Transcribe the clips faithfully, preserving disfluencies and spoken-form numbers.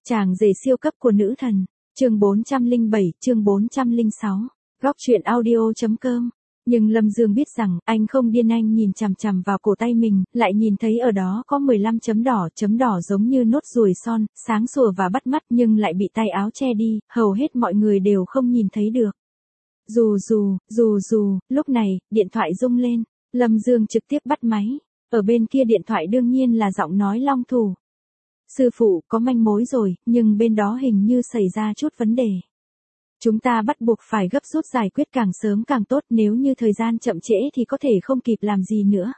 Chàng rể siêu cấp của nữ thần, chương bốn trăm lẻ bảy, chương bốn trăm lẻ sáu, góc truyện audio chấm com. Nhưng Lâm Dương biết rằng, anh không điên, anh nhìn chằm chằm vào cổ tay mình, lại nhìn thấy ở đó có mười lăm chấm đỏ, chấm đỏ giống như nốt ruồi son, sáng sủa và bắt mắt nhưng lại bị tay áo che đi, hầu hết mọi người đều không nhìn thấy được. Dù dù, dù dù, lúc này, điện thoại rung lên, Lâm Dương trực tiếp bắt máy, ở bên kia điện thoại đương nhiên là giọng nói Long Thủ. Sư phụ, có manh mối rồi, nhưng bên đó hình như xảy ra chút vấn đề. Chúng ta bắt buộc phải gấp rút giải quyết càng sớm càng tốt, nếu như thời gian chậm trễ thì có thể không kịp làm gì nữa.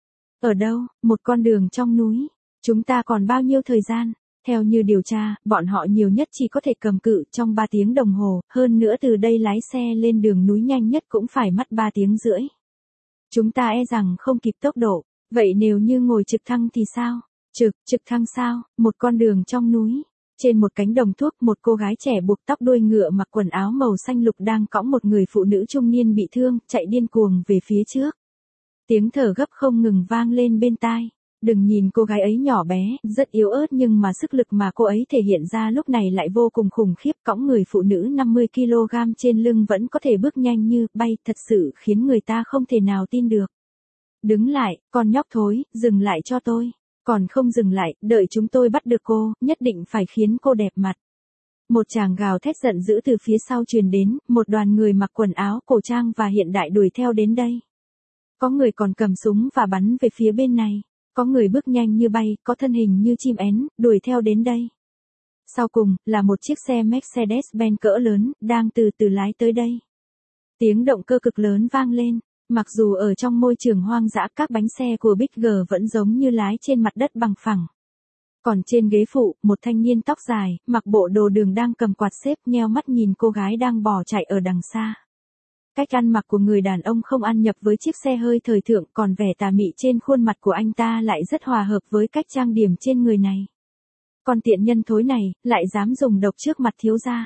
Ở đâu? Một con đường trong núi. Chúng ta còn bao nhiêu thời gian? Theo như điều tra, bọn họ nhiều nhất chỉ có thể cầm cự trong ba tiếng đồng hồ, hơn nữa từ đây lái xe lên đường núi nhanh nhất cũng phải mất ba tiếng rưỡi. Chúng ta e rằng không kịp tốc độ, vậy nếu như ngồi trực thăng thì sao? Trực, trực thăng sao? Một con đường trong núi. Trên một cánh đồng thuốc, một cô gái trẻ buộc tóc đuôi ngựa mặc quần áo màu xanh lục đang cõng một người phụ nữ trung niên bị thương, chạy điên cuồng về phía trước. Tiếng thở gấp không ngừng vang lên bên tai. Đừng nhìn cô gái ấy nhỏ bé, rất yếu ớt nhưng mà sức lực mà cô ấy thể hiện ra lúc này lại vô cùng khủng khiếp, cõng người phụ nữ năm mươi ki lô gam trên lưng vẫn có thể bước nhanh như bay, thật sự khiến người ta không thể nào tin được. Đứng lại, con nhóc thối, dừng lại cho tôi. Còn không dừng lại, đợi chúng tôi bắt được cô, nhất định phải khiến cô đẹp mặt. Một chàng gào thét giận dữ từ phía sau truyền đến, một đoàn người mặc quần áo cổ trang và hiện đại đuổi theo đến đây. Có người còn cầm súng và bắn về phía bên này, có người bước nhanh như bay, có thân hình như chim én, đuổi theo đến đây. Sau cùng, là một chiếc xe Mercedes-Benz cỡ lớn, đang từ từ lái tới đây. Tiếng động cơ cực lớn vang lên. Mặc dù ở trong môi trường hoang dã, các bánh xe của Big G vẫn giống như lái trên mặt đất bằng phẳng. Còn trên ghế phụ, một thanh niên tóc dài, mặc bộ đồ đường đang cầm quạt xếp, nheo mắt nhìn cô gái đang bỏ chạy ở đằng xa. Cách ăn mặc của người đàn ông không ăn nhập với chiếc xe hơi thời thượng, còn vẻ tà mị trên khuôn mặt của anh ta lại rất hòa hợp với cách trang điểm trên người này. Còn tiện nhân thối này, lại dám dùng độc trước mặt thiếu gia.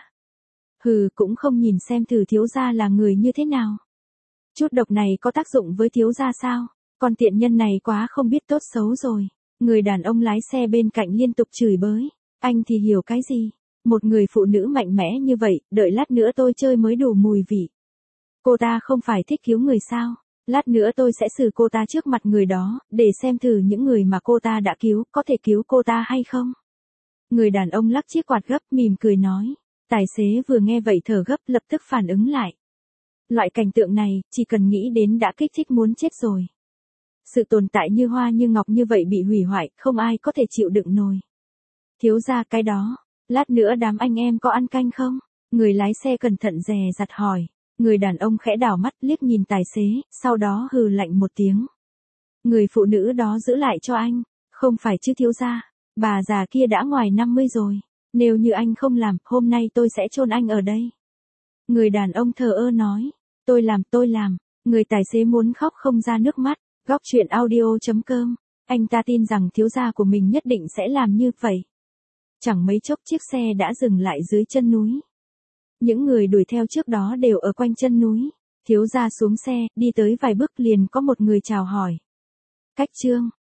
Hừ, cũng không nhìn xem thử thiếu gia là người như thế nào. Chút độc này có tác dụng với thiếu gia sao? Con tiện nhân này quá không biết tốt xấu rồi. Người đàn ông lái xe bên cạnh liên tục chửi bới. Anh thì hiểu cái gì? Một người phụ nữ mạnh mẽ như vậy, đợi lát nữa tôi chơi mới đủ mùi vị. Cô ta không phải thích cứu người sao? Lát nữa tôi sẽ xử cô ta trước mặt người đó, để xem thử những người mà cô ta đã cứu, có thể cứu cô ta hay không? Người đàn ông lắc chiếc quạt gấp mỉm cười nói. Tài xế vừa nghe vậy thở gấp lập tức phản ứng lại. Loại cảnh tượng này, chỉ cần nghĩ đến đã kích thích muốn chết rồi. Sự tồn tại như hoa như ngọc như vậy bị hủy hoại, không ai có thể chịu đựng nổi. Thiếu gia cái đó, lát nữa đám anh em có ăn canh không? Người lái xe cẩn thận dè dặt hỏi. Người đàn ông khẽ đảo mắt liếc nhìn tài xế, sau đó hừ lạnh một tiếng. Người phụ nữ đó giữ lại cho anh, không phải chứ thiếu gia, bà già kia đã ngoài năm mươi rồi. Nếu như anh không làm, hôm nay tôi sẽ chôn anh ở đây. Người đàn ông thờ ơ nói. Tôi làm, tôi làm. Người tài xế muốn khóc không ra nước mắt. Góc truyện audio chấm com. Anh ta tin rằng thiếu gia của mình nhất định sẽ làm như vậy. Chẳng mấy chốc chiếc xe đã dừng lại dưới chân núi. Những người đuổi theo trước đó đều ở quanh chân núi. Thiếu gia xuống xe, đi tới vài bước liền có một người chào hỏi. Cách trương,